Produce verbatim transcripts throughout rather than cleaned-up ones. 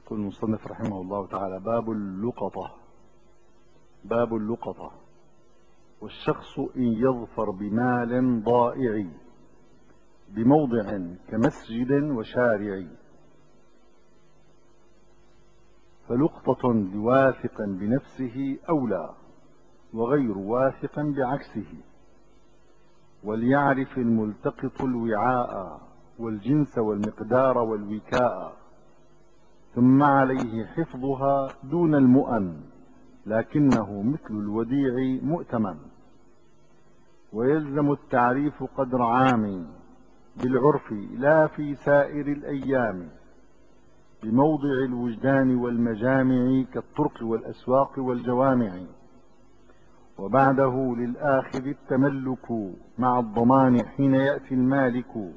يقول المصنف رحمه الله تعالى: باب اللقطة. باب اللقطة: والشخص إن يظفر بمال ضائع بموضع كمسجد وشارع فلقطة لواثق بنفسه أولى وغير واثق بعكسه، وليعرف الملتقط الوعاء والجنس والمقدار والوكاء، ثم عليه حفظها دون المؤن، لكنه مثل الوديع مؤتمن. ويلزم التعريف قدر عام بالعرف لا في سائر الأيام، بموضع الوجدان والمجامع كالطرق والأسواق والجوامع. وبعده للآخذ التملك مع الضمان حين يأتي المالك.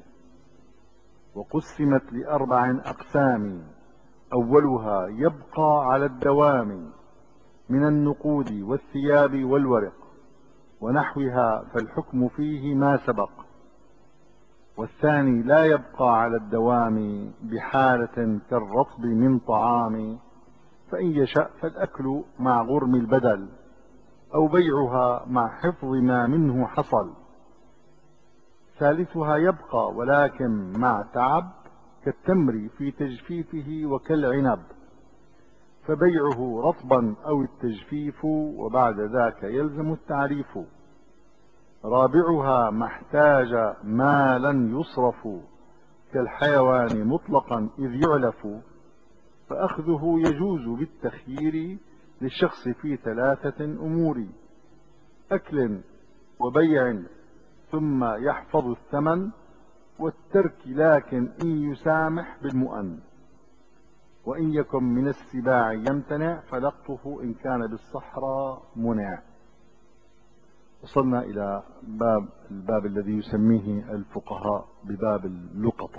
وقسمت لأربع أقسام: أولها يبقى على الدوام من النقود والثياب والورق ونحوها، فالحكم فيه ما سبق. والثاني لا يبقى على الدوام بحالة كالرطب من طعام، فإن يشأ فالأكل مع غرم البدل أو بيعها مع حفظ ما منه حصل. ثالثها يبقى ولكن مع تعب كالتمر في تجفيفه وكالعنب، فبيعه رطبا أو التجفيف، وبعد ذاك يلزم التعريف. رابعها ما احتاج مالا يصرف كالحيوان مطلقا إذ يعلف، فأخذه يجوز بالتخيير للشخص في ثلاثة أمور: أكل وبيع ثم يحفظ الثمن، والترك لكن إن يسامح بالمؤن. وإن يكن من السباع يمتنع فلقطه إن كان بالصحراء منع. وصلنا إلى باب الباب الذي يسميه الفقهاء بباب اللقطة.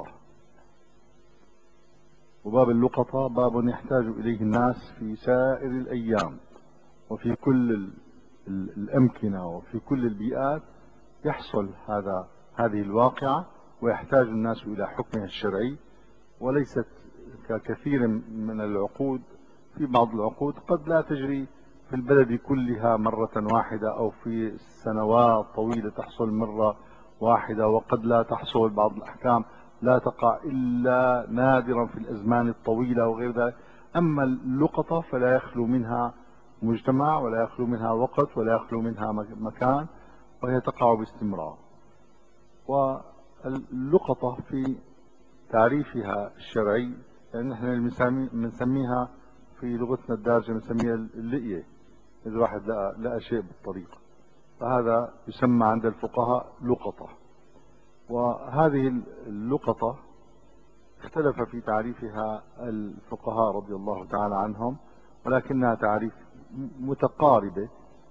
وباب اللقطة باب يحتاج إليه الناس في سائر الأيام وفي كل الأمكنة وفي كل البيئات. يحصل هذا هذه الواقعة ويحتاج الناس إلى حكمها الشرعي، وليست ككثير من العقود. في بعض العقود قد لا تجري في البلد كلها مرة واحدة، أو في سنوات طويلة تحصل مرة واحدة، وقد لا تحصل. بعض الأحكام لا تقع إلا نادرا في الأزمان الطويلة وغير ذلك. أما اللقطة فلا يخلو منها مجتمع ولا يخلو منها وقت ولا يخلو منها مكان، وهي تقع باستمرار. واللقطة في تعريفها الشرعي، لأن احنا بنسميها في لغتنا الدارجة بنسميها اللقية. إذا واحد لقى, لقى شيء بالطريق فهذا يسمى عند الفقهاء لقطة. وهذه اللقطة اختلف في تعريفها الفقهاء رضي الله تعالى عنهم، ولكنها تعريف متقاربة،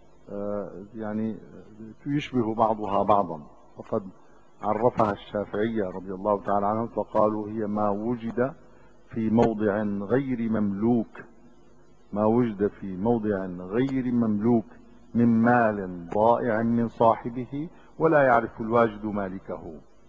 يعني يشبه بعضها بعضا. وقد عرفها الشافعية رضي الله تعالى عنهم فقالوا: هي ما وجد في موضع غير مملوك، ما وجد في موضع غير مملوك من مال ضائع من صاحبه ولا يعرف الواجد مالكه.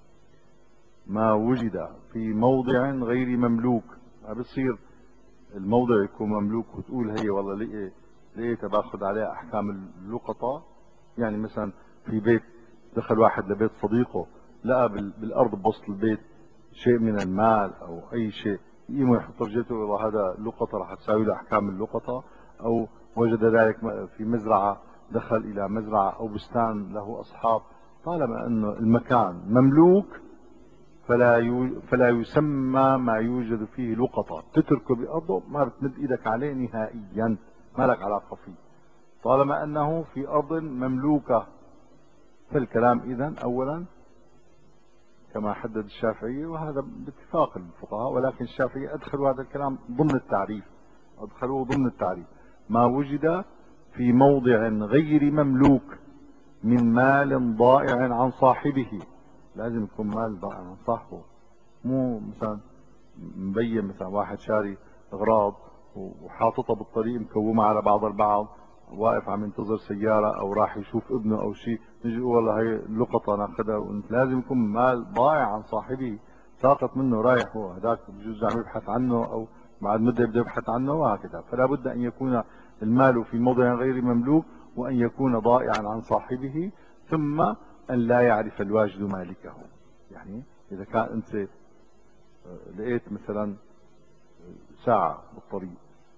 ما وجد في موضع غير مملوك، ما بصير الموضع يكون مملوك وتقول هي والله ليه ليه باخذ عليها احكام اللقطة. يعني مثلا في بيت دخل واحد لبيت صديقه، لقى بالارض بوسط البيت شيء من المال او اي شيء، يقوم يحط رجلته وهذا لقطة راح تساوي له احكام اللقطة. او وجد ذلك في مزرعة، دخل الى مزرعة او بستان له اصحاب، طالما انه المكان مملوك فلا يو فلا يسمى ما يوجد فيه لقطة. تتركه بأرضه ما بتمد إيدك عليه نهائيا، ما لك علاقة فيه طالما أنه في أرض مملوكة. فالكلام إذن أولا كما حدد الشافعي، وهذا باتفاق الفقهاء، ولكن الشافعي أدخلوا هذا الكلام ضمن التعريف، أدخلوه ضمن التعريف: ما وجد في موضع غير مملوك من مال ضائع عن صاحبه. لازم يكون مال ضائع عن صاحبه، مو مثلا مبين مثلا واحد شاري اغراض وحاططها بالطريق مكومة على بعض البعض، واقف عم ينتظر سيارة او راح يشوف ابنه او شيء، نجي والله هي لقطة ناخذها. وانت لازم يكون مال ضائع عن صاحبه، ساقط منه رايح، هو هذاك بجوز عم يبحث عنه او بعد مدة يبدأ يبحث عنه وهكذا. فلا بد أن يكون المال في موضع غير مملوك، وأن يكون ضائعا عن صاحبه، ثم أن لا يعرف الواجد مالكه. يعني إذا كان أنت لقيت مثلا ساعة بالطريق،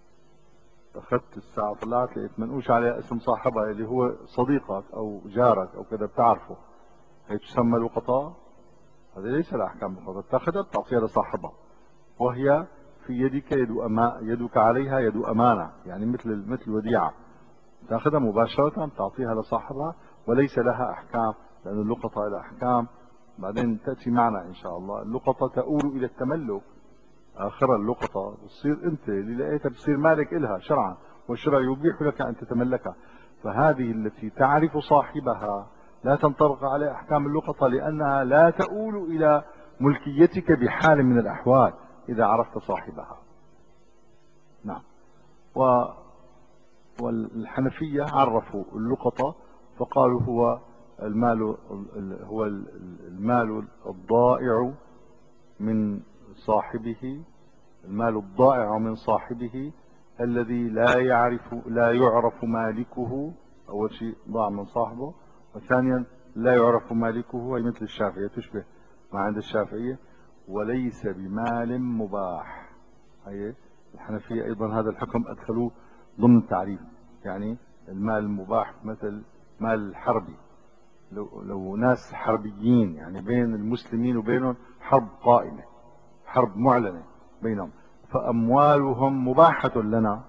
أخذت الساعة طلعت لقيت منقوش عليها اسم صاحبها اللي هو صديقك أو جارك أو كذا بتعرفه، هي تسمى لقطة؟ هذا ليس الأحكام لقطة، تاخذها بتعطيها لصاحبها، وهي في يدك يد أما يدك عليها يد أمانة، يعني مثل مثل وديعة، تاخذها مباشرة تعطيها لصاحبها وليس لها أحكام، لأن اللقطة لها أحكام بعدين تأتي معنا إن شاء الله. اللقطة تؤول إلى التملك، آخر اللقطة بتصير أنت اللي لقيتها بتصير مالك إلها شرعا، والشرع يبيح لك أن تتملكها. فهذه التي تعرف صاحبها لا تنطبق على أحكام اللقطة، لأنها لا تؤول إلى ملكيتك بحال من الأحوال إذا عرفت صاحبها. نعم. و والحنفية عرفوا اللقطة فقالوا هو المال هو المال الضائع من صاحبه، المال الضائع من صاحبه الذي لا يعرف لا يعرف مالكه. أول شيء ضاع من صاحبه، وثانيا لا يعرف مالكه، هي مثل الشافعية تشبه ما عند الشافعية، وليس بمال مباح. هي الحنفية أيضا هذا الحكم أدخلوه ضمن التعريف. يعني المال المباح مثل مال الحربي، لو, لو ناس حربيين يعني بين المسلمين وبينهم حرب قائمة، حرب معلنة بينهم، فأموالهم مباحة لنا.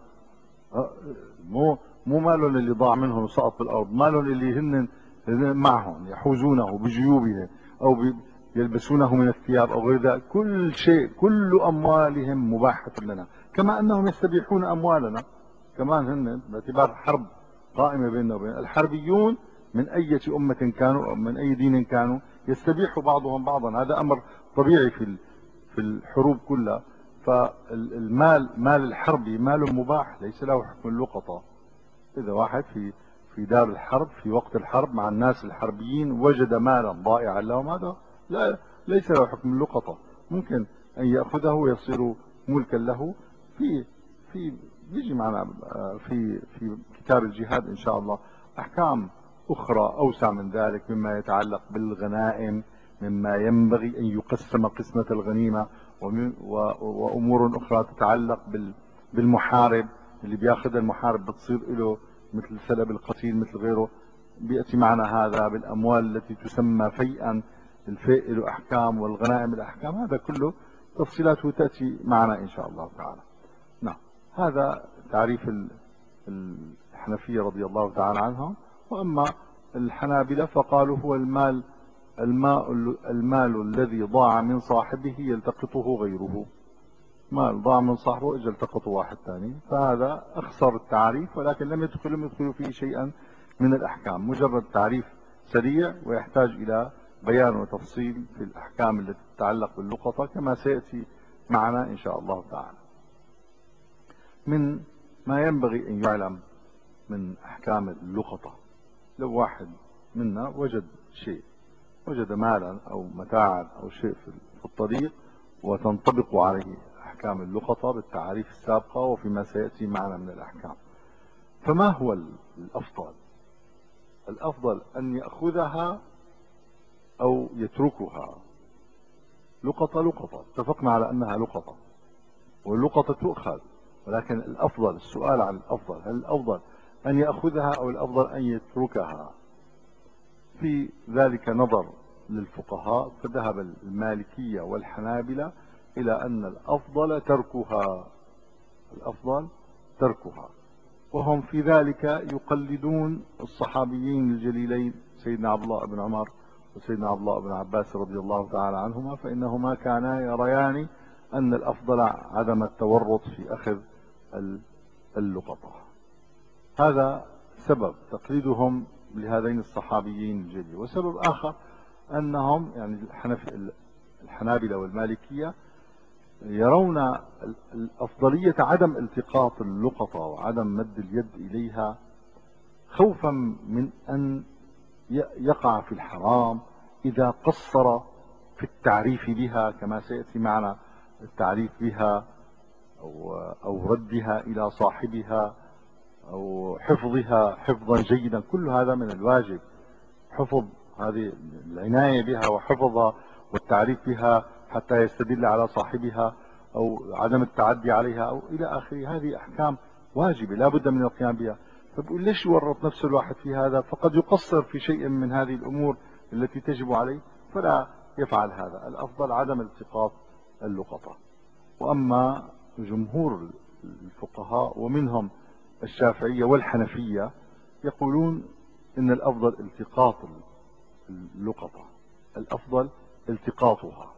مو مو مالهم اللي ضاع منهم وسقط في الأرض، مالهم اللي هن معهم يحوزونه بجيوبهم أو يلبسونه من الثياب أو غير ذلك. كل شيء كل أموالهم مباحة لنا، كما أنهم يستبيحون أموالنا كمان هن، باعتبار حرب قائمة بيننا وبين الحربيون من أي أمة كانوا أو من أي دين كانوا، يستبيح بعضهم بعضا. هذا أمر طبيعي في في الحروب كلها. فالمال مال الحربي مال مباح ليس له حكم اللقطة. إذا واحد في في دار الحرب في وقت الحرب مع الناس الحربيين وجد مالا ضائعا لهم، هذا لا ليس له حكم اللقطة، ممكن أن يأخذه ويصير ملكا له. في في بيجي معنا في في كتاب الجهاد إن شاء الله أحكام أخرى أوسع من ذلك، مما يتعلق بالغنائم، مما ينبغي أن يقسم قسمة الغنيمة، وأمور أخرى تتعلق بالمحارب اللي بياخذ المحارب بتصير له مثل سلب القتيل مثل غيره، بيأتي معنا هذا بالأموال التي تسمى فيئا، الفيء له أحكام والغنائم الأحكام، هذا كله تفصيلاته تأتي معنا إن شاء الله تعالى. نعم. هذا تعريف الحنفية رضي الله تعالى عنهم. وأما الحنابلة فقالوا هو المال الماء المال الذي ضاع من صاحبه يلتقطه غيره، مال ضاع من صاحبه اجى التقطه واحد ثاني، فهذا اخسر التعريف، ولكن لم يدخل لم يدخل فيه شيئا من الاحكام، مجرد تعريف سريع ويحتاج الى بيان وتفصيل في الاحكام التي تتعلق باللقطة كما سياتي معنا ان شاء الله تعالى. من ما ينبغي ان يعلم من احكام اللقطة، لو واحد منا وجد شيء، وجد مالا او متاعا او شيء في الطريق وتنطبق عليه أحكام اللقطة بالتعاريف السابقة وفيما سيأتي معنا من الأحكام، فما هو الأفضل؟ الأفضل أن يأخذها أو يتركها. لقطة لقطة، اتفقنا على أنها لقطة واللقطة تؤخذ، ولكن الأفضل السؤال عن الأفضل، هل الأفضل أن يأخذها أو الأفضل أن يتركها؟ في ذلك نظر للفقهاء، فذهب المالكية والحنابلة إلى أن الأفضل تركها، الأفضل تركها، وهم في ذلك يقلدون الصحابيين الجليلين سيدنا عبد الله بن عمر وسيدنا عبد الله بن عباس رضي الله تعالى عنهما، فإنهما كانا يريان أن الأفضل عدم التورط في أخذ اللقطة. هذا سبب تقليدهم لهذين الصحابيين الجليل. وسبب آخر أنهم يعني الحنابلة والمالكية يرون الأفضلية عدم التقاط اللقطة وعدم مد اليد إليها خوفا من أن يقع في الحرام إذا قصر في التعريف بها، كما سيأتي معنا التعريف بها أو, أو ردها إلى صاحبها أو حفظها حفظا جيدا، كل هذا من الواجب. حفظ هذه العناية بها وحفظها والتعريف بها حتى يستدل على صاحبها، أو عدم التعدي عليها أو إلى آخره. هذه أحكام واجبة لا بد من القيام بها. فبقول ليش يورط نفسه الواحد في هذا؟ فقد يقصر في شيء من هذه الأمور التي تجب عليه، فلا يفعل هذا. الأفضل عدم التقاط اللقطة. وأما جمهور الفقهاء ومنهم الشافعية والحنفية يقولون إن الأفضل التقاط اللقطة، الأفضل التقاطها،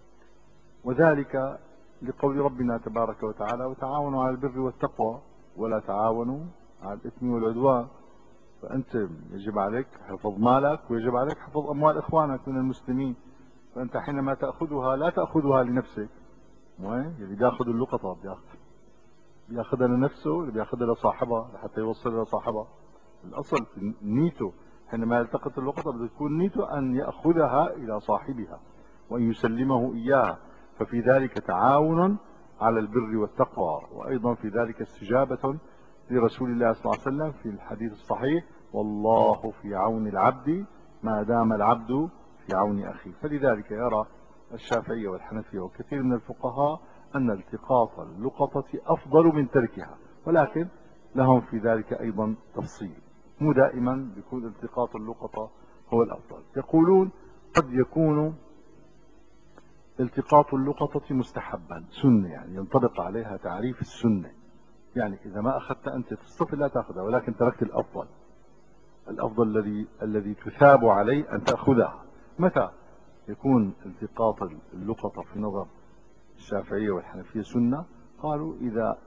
وذلك لقول ربنا تبارك وتعالى: وتعاونوا على البر والتقوى ولا تعاونوا على الإثم والعدوان. فأنت يجب عليك حفظ مالك ويجب عليك حفظ أموال إخوانك من المسلمين. فأنت حينما تأخذها لا تأخذها لنفسك. اللي بياخذ اللقطة بياخذها لنفسه، اللي بياخذها لصاحبها لحتى يوصلها لصاحبها. الأصل في نيته حينما يلتقط اللقطة بتكون نيته أن يأخذها إلى صاحبها وأن يسلمه إياها. ففي ذلك تعاون على البر والتقوى، وأيضا في ذلك استجابة لرسول الله صلى الله عليه وسلم في الحديث الصحيح: والله في عون العبد ما دام العبد في عون أخيه. فلذلك يرى الشافعية والحنفية وكثير من الفقهاء أن التقاط اللقطة أفضل من تركها، ولكن لهم في ذلك أيضا تفصيل. مو دائما بيكون التقاط اللقطة هو الأفضل. يقولون قد يكون التقاط اللقطة مستحبا، سنة، يعني ينطبق عليها تعريف السنة. يعني إذا ما أخذت أنت في الصف لا تأخذها، ولكن تركت الأفضل. الأفضل الذي الذي تثاب عليه أن تأخذها. متى يكون التقاط اللقطة في نظر الشافعية والحنفية سنة؟ قالوا إذا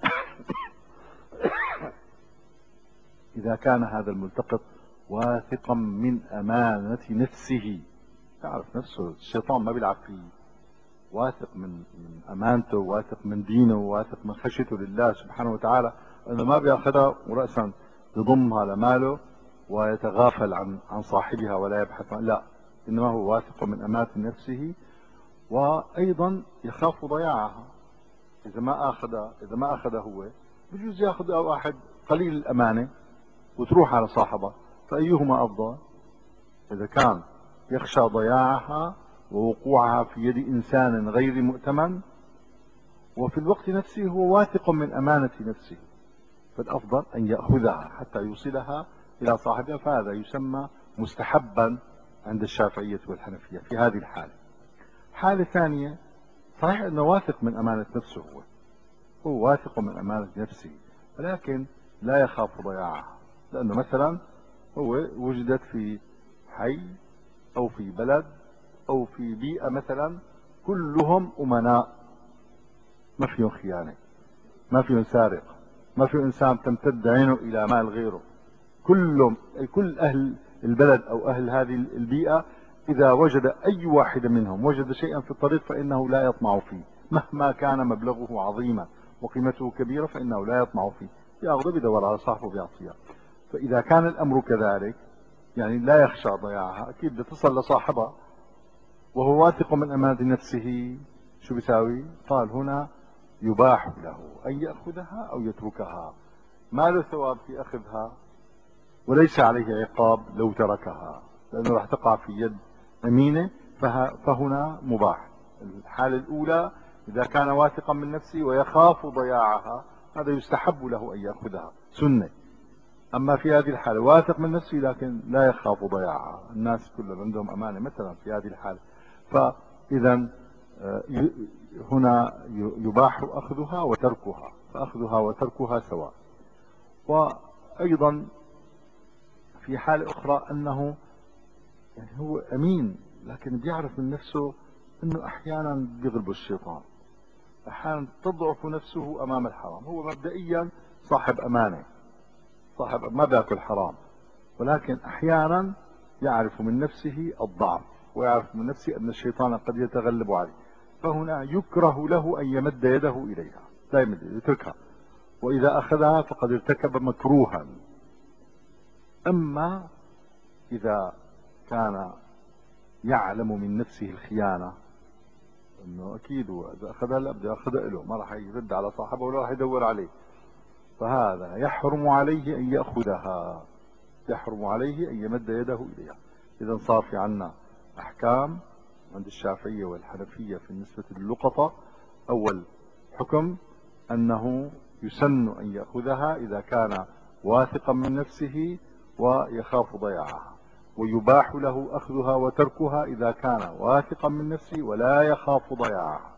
إذا كان هذا الملتقط واثقا من أمانة نفسه. يعرف نفسه، الشيطان ما بيلعب فيه. واثق من من أمانته، واثق من دينه، واثق من خشيته لله سبحانه وتعالى، أنه ما بياخذها ورأسا يضمها لماله ويتغافل عن عن صاحبها ولا يبحث عن، لا، إنما هو واثق من أمانة نفسه، وأيضا يخاف ضياعها. إذا ما أخذ إذا ما أخذ هو بجوز يأخذ واحد قليل الأمانة وتروح على صاحبه. فأيهما أفضل؟ إذا كان يخشى ضياعها ووقوعها في يد إنسان غير مؤتمن، وفي الوقت نفسه هو واثق من أمانة نفسه، فالأفضل أن يأخذها حتى يوصلها إلى صاحبها. فهذا يسمى مستحبا عند الشافعية والحنفية في هذه الحالة. حالة ثانية، صحيح أنه واثق من أمانة نفسه، هو هو واثق من أمانة نفسه، ولكن لا يخاف ضياعها، لأنه مثلا هو وجدت في حي أو في بلد أو في بيئة مثلا كلهم أمناء، ما فيهم خيانة، ما فيهم سارق، ما في إنسان تمتد عينه إلى مال غيره. كلهم كل أهل البلد أو أهل هذه البيئة إذا وجد أي واحد منهم وجد شيئا في الطريق فإنه لا يطمع فيه، مهما كان مبلغه عظيما وقيمته كبيرة فإنه لا يطمع فيه، يأخذه بدور على صاحبه بيعطيه. فإذا كان الأمر كذلك، يعني لا يخشى ضياعها، أكيد بتصل لصاحبها وهو واثق من أمانة نفسه. شو بيساوي؟ قال هنا يباح له أن يأخذها أو يتركها، ما له ثواب في أخذها وليس عليه عقاب لو تركها، لأنه راح تقع في يد أمينة. فهنا مباح. الحالة الأولى إذا كان واثقا من نفسه ويخاف ضياعها، هذا يستحب له أن يأخذها، سنة. أما في هذه الحالة واثق من نفسه لكن لا يخاف ضياعها، الناس كلهم عندهم أمانة مثلا في هذه الحالة، فإذا هنا يباح أخذها وتركها، فأخذها وتركها سواء. وأيضا في حالة أخرى أنه يعني هو أمين لكن بيعرف من نفسه أنه أحيانا بيغلب الشيطان، أحيانا تضعف نفسه أمام الحرام. هو مبدئيا صاحب أمانة، صاحب ما بياكل حرام، ولكن أحيانا يعرف من نفسه الضعف ويعرف من نفسه أن الشيطان قد يتغلب عليه، فهنا يكره له أن يمد يده إليها، لا يمد، يتركها، وإذا أخذها فقد ارتكب مكروها. أما إذا كان يعلم من نفسه الخيانة انه اكيد هو اذا اخذها لا بده ياخذها له، ما راح يرد على صاحبه ولا راح يدور عليه. فهذا يحرم عليه ان ياخذها، يحرم عليه ان يمد يده اليها. اذا صار في عنا احكام عند الشافعيه والحنفيه في بالنسبه للقطه. اول حكم انه يسن ان ياخذها اذا كان واثقا من نفسه ويخاف ضياعها، ويباح له اخذها وتركها اذا كان واثقا من نفسه ولا يخاف ضياعها،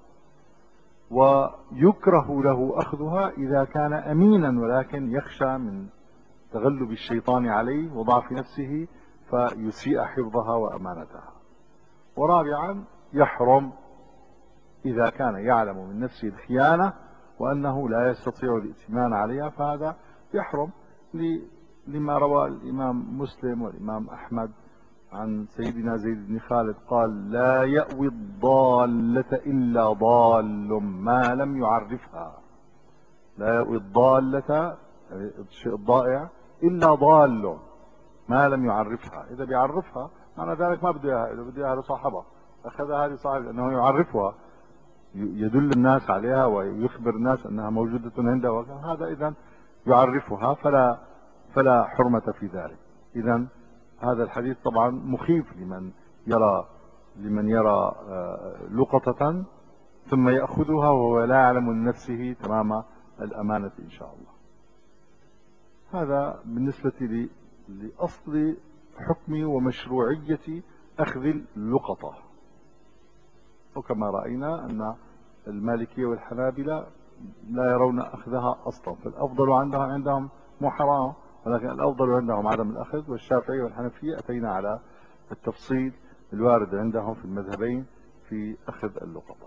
ويكره له اخذها اذا كان امينا ولكن يخشى من تغلب الشيطان عليه وضعف نفسه فيسيء حفظها وامانتها. ورابعا يحرم اذا كان يعلم من نفسه الخيانه وانه لا يستطيع الائتمان عليها، فهذا يحرم لما روى الامام مسلم والامام احمد عن سيدنا زيد بن خالد قال: لا يأوي الضالة إلا ضال ما لم يعرفها. لا يأوي الضالة الشيء الضائع إلا ضال ما لم يعرفها. إذا بيعرفها معنى ذلك ما بده إياها، إذا بده إياها لصاحبها أخذها لصاحبها لأنه يعرفها، يدل الناس عليها ويخبر الناس أنها موجودة عنده، هذا إذا يعرفها فلا فلا حرمة في ذلك. إذا هذا الحديث طبعا مخيف لمن يرى لمن يرى لقطة ثم يأخذها وهو لا يعلم من نفسه تمام الأمانة إن شاء الله. هذا بالنسبة لأصل حكم ومشروعية أخذ اللقطة. وكما رأينا أن المالكية والحنابلة لا يرون أخذها أصلا، فالأفضل عندهم عندهم مو حرام، ولكن الأفضل عندهم عدم الأخذ. والشافعية والحنفية أتينا على التفصيل الوارد عندهم في المذهبين في أخذ اللقطة.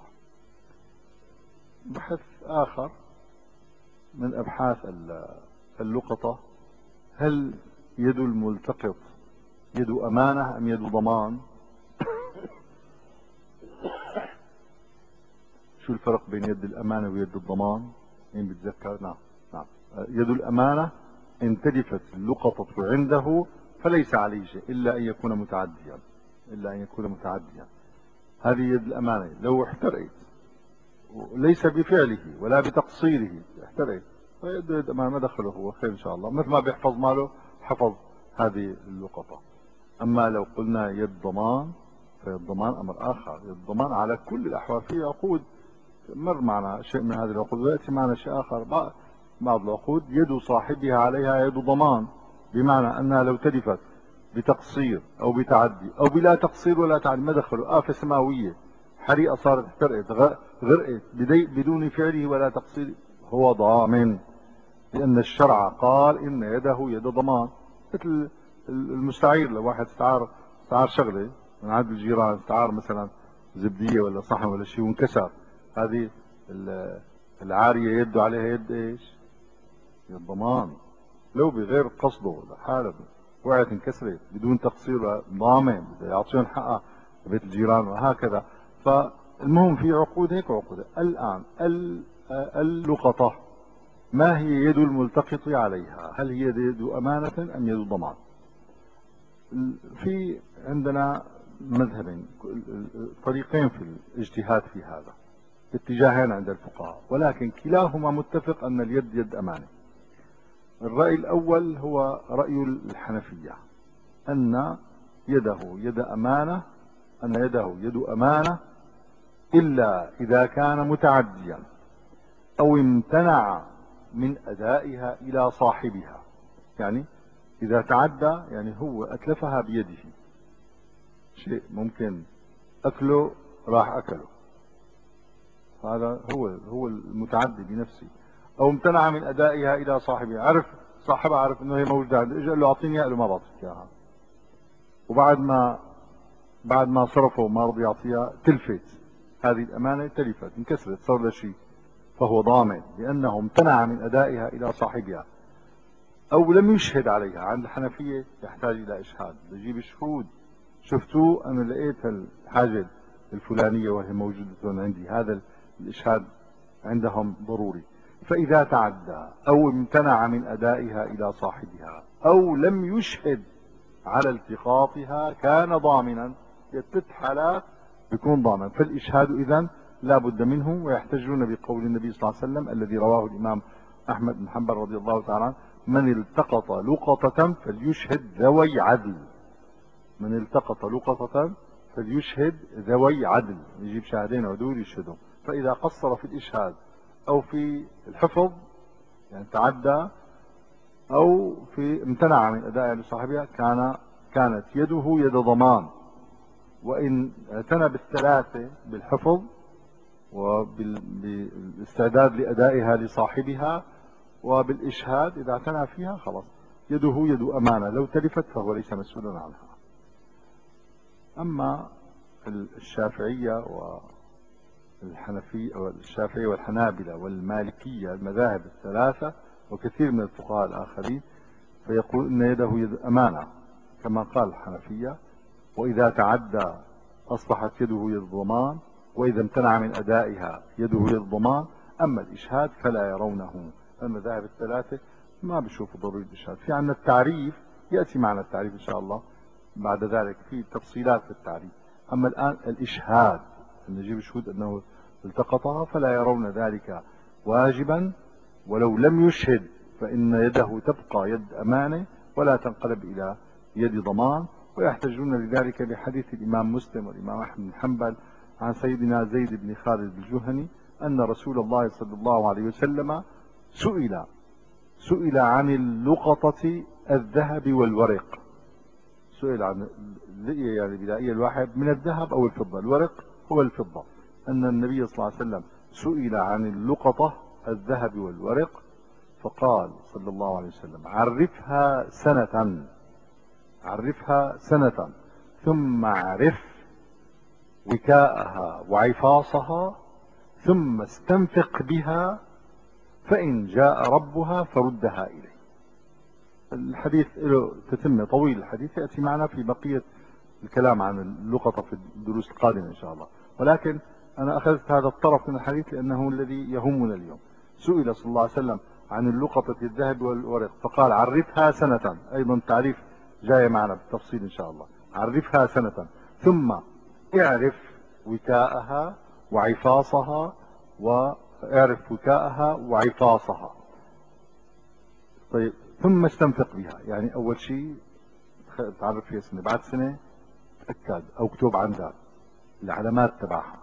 بحث آخر من أبحاث اللقطة: هل يد الملتقط يد أمانة أم يد ضمان؟ شو الفرق بين يد الأمانة ويد الضمان؟ مين بتذكر؟ نعم نعم يد الأمانة إن تلفت اللقطة عنده فليس عليه شيء إلا أن يكون متعديا، إلا أن يكون متعديا. هذه يد الأمانة. لو احترقت ليس بفعله ولا بتقصيره، احترقت فيد يد أمانة ما دخله، هو خير إن شاء الله، مثل ما بيحفظ ماله حفظ هذه اللقطة. أما لو قلنا يد ضمان فالضمان أمر آخر. يد الضمان على كل الأحوال. في عقود مر معنا شيء من هذه العقود ويأتي معنا شيء آخر. بعض العقود يد صاحبها عليها يد ضمان، بمعنى أنها لو تلفت بتقصير أو بتعدي أو بلا تقصير ولا تعدي ما دخلوا، آفة سماوية، حريقة صارت احترقت غرقت بدون فعله ولا تقصير، هو ضامن، لأن الشرع قال إن يده يد ضمان. مثل المستعير، لو واحد استعار استعار شغلة من عند الجيران، استعار مثلا زبدية ولا صحن ولا شيء وانكسر، هذه العارية يده عليها يد ايش؟ يد ضمان. لو بغير قصده لحاله وقعت انكسرت بدون تقصير ضامن، بده يعطيهم حقها بيت الجيران وهكذا. فالمهم في عقود هيك وعقود. الآن اللقطة ما هي يد الملتقط عليها؟ هل هي يد أمانة أم يد ضمان؟ في عندنا مذهبين، طريقين في الاجتهاد في هذا، اتجاهين عند الفقهاء، ولكن كلاهما متفق أن اليد يد أمانة. الرأي الأول هو رأي الحنفية، أن يده يد أمانة، أن يده يد أمانة إلا إذا كان متعديا أو امتنع من أدائها إلى صاحبها. يعني إذا تعدى، يعني هو أتلفها بيده، شيء ممكن أكله راح أكله، هذا هو هو المتعدي بنفسه. أو امتنع من أدائها إلى صاحبها، عرف صاحبها عرف إنه هي موجودة عنده، إجا قال له أعطيني، قال له ما بعطيك إياها، وبعد ما بعد ما صرفه وما رضي يعطيها تلفت، هذه الأمانة تلفت انكسرت صار له شيء، فهو ضامن لأنه امتنع من أدائها إلى صاحبها. أو لم يشهد عليها، عند الحنفية يحتاج إلى إشهاد، بجيب شهود، شفتوا أنا لقيت الحاجة الفلانية وهي موجودة عندي، هذا الإشهاد عندهم ضروري. فإذا تعدى أو امتنع من أدائها إلى صاحبها أو لم يشهد على التقاطها كان ضامنا. الثلاث حالات بيكون ضامن. فالإشهاد إذن لا بد منه، ويحتجون بقول النبي صلى الله عليه وسلم الذي رواه الإمام أحمد بن حنبل رضي الله تعالى عنه: من التقط لقطة فليشهد ذوي عدل. من التقط لقطة فليشهد ذوي عدل، يجيب شاهدين عدول يشهدوا. فإذا قصر في الإشهاد أو في الحفظ، يعني تعدى أو في امتنع من أداء لصاحبها، كان كانت يده يد ضمان. وإن اعتنى بالثلاثة بالحفظ وبالاستعداد لأدائها لصاحبها وبالإشهاد، إذا اعتنى فيها خلاص يده يد أمانة، لو تلفت فهو ليس مسؤولا عنها. أما الشافعية والحنفية والشافعية والحنابلة والمالكية، المذاهب الثلاثة وكثير من الفقهاء الآخرين، فيقول إن يده يد أمانة كما قال الحنفية، وإذا تعدى أصبحت يده يد ضمان، وإذا امتنع من أدائها يده يد ضمان. أما الإشهاد فلا يرونه. المذاهب الثلاثة ما بيشوفوا ضروري الإشهاد. في عندنا التعريف، يأتي معنا التعريف إن شاء الله بعد ذلك، في تفصيلات في التعريف. أما الآن الإشهاد، أن نجيب شهود أنه التقطها، فلا يرون ذلك واجبا، ولو لم يشهد فإن يده تبقى يد أمانة ولا تنقلب إلى يد ضمان. ويحتجون لذلك بحديث الإمام مسلم والإمام أحمد بن حنبل عن سيدنا زيد بن خالد الجهني أن رسول الله صلى الله عليه وسلم سئل سئل عن اللقطة الذهب والورق. سئل عن اللقية، يعني بدائية الواحد من الذهب أو الفضة، الورق هو الفضة. أن النبي صلى الله عليه وسلم سئل عن اللقطة الذهب والورق، فقال صلى الله عليه وسلم: عرفها سنة عرفها سنة ثم عرف وكاءها وعفاصها، ثم استنفق بها، فإن جاء ربها فردها إليه. الحديث له تتمة طويل، الحديث يأتي معنا في بقية الكلام عن اللقطة في الدروس القادمة إن شاء الله، ولكن أنا أخذت هذا الطرف من الحديث لأنه الذي يهمنا اليوم. سئل صلى الله عليه وسلم عن اللقطة الذهب والورق، فقال: عرفها سنة. أيضا تعريف جاي معنا بالتفصيل إن شاء الله. عرفها سنة ثم اعرف وكاءها وعفاصها، واعرف وكاءها وعفاصها. طيب، ثم استنفق بها، يعني أول شيء تعرف فيها سنة، بعد سنة تأكد أو اكتب عندك العلامات تبعها.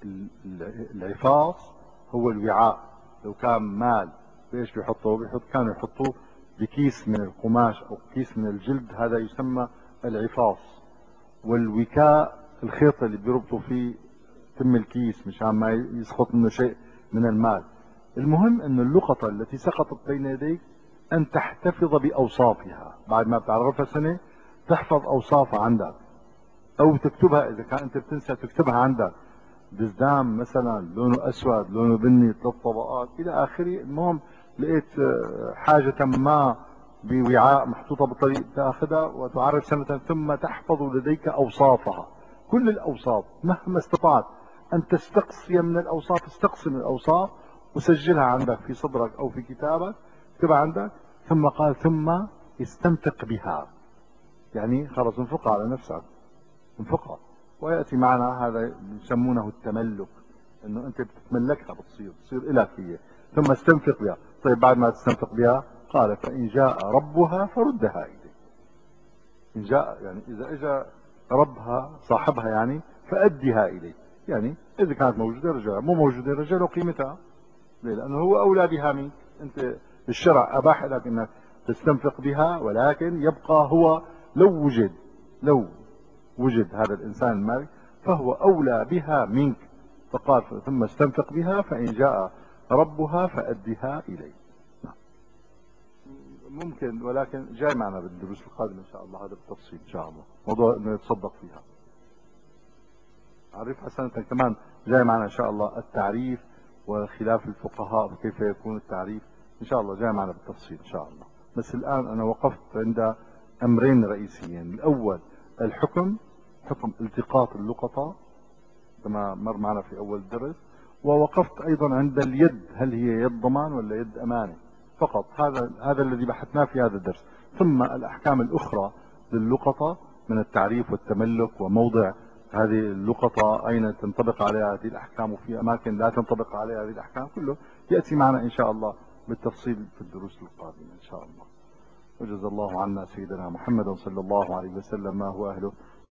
العفاص هو الوعاء، لو كان مال بإيش بيحطوه؟ بيحط كانوا يحطوه بكيس من القماش أو كيس من الجلد، هذا يسمى العفاص. والوكاء الخيط اللي بيربطوا فيه تم الكيس مشان ما يسقط منه شيء من المال. المهم أن اللقطة التي سقطت بين يديك أن تحتفظ بأوصافها، بعد ما بتعرفها سنة تحفظ أوصافها عندك، أو تكتبها إذا كان أنت بتنسى تكتبها عندك. دزدام مثلا لونه أسود، لونه بني، ثلاث طبقات إلى آخره. المهم لقيت حاجة ما بوعاء محطوطة بطريقة، تأخذها وتعرف سنة، ثم تحفظ لديك أوصافها، كل الأوصاف مهما استطعت أن تستقصي من الأوصاف، استقصي من الأوصاف وسجلها عندك في صدرك أو في كتابك، اكتبها عندك. ثم قال: ثم استنفق بها، يعني خلص انفقها على نفسك، انفقها. ويأتي معنا هذا يسمونه التملك، انه انت بتتملكها، بتصير تصير لك هي. ثم استنفق بها. طيب، بعد ما تستنفق بها قال: فإن جاء ربها فردها إليه. إن جاء يعني إذا اجى ربها صاحبها، يعني فأدها إليه، يعني إذا كانت موجودة رجع، مو موجودة رجع له قيمتها. ليه؟ لأنه هو أولى بها منك. أنت الشرع أباح لك أنك تستنفق بها، ولكن يبقى هو لو وجد لو وجد هذا الإنسان المالك فهو أولى بها منك. فقال: ثم استنفق بها، فإن جاء ربها فأدها إليه. ممكن، ولكن جاي معنا بالدروس القادمة إن شاء الله هذا بالتفصيل إن شاء الله، موضوع أنه يتصدق فيها. عرفها سنة كمان جاي معنا إن شاء الله، التعريف وخلاف الفقهاء كيف يكون التعريف إن شاء الله جاي معنا بالتفصيل إن شاء الله. بس الآن أنا وقفت عند أمرين رئيسيين. الأول الحكم، حكم التقاط اللقطة كما مر معنا في أول درس، ووقفت أيضا عند اليد، هل هي يد ضمان ولا يد أمانة فقط. هذا هذا الذي بحثناه في هذا الدرس. ثم الأحكام الأخرى للقطة من التعريف والتملك وموضع هذه اللقطة أين تنطبق عليها هذه الأحكام وفي أماكن لا تنطبق عليها هذه الأحكام، كله يأتي معنا إن شاء الله بالتفصيل في الدروس القادمة إن شاء الله. وجزا الله عنا سيدنا محمد صلى الله عليه وسلم ما هو أهله.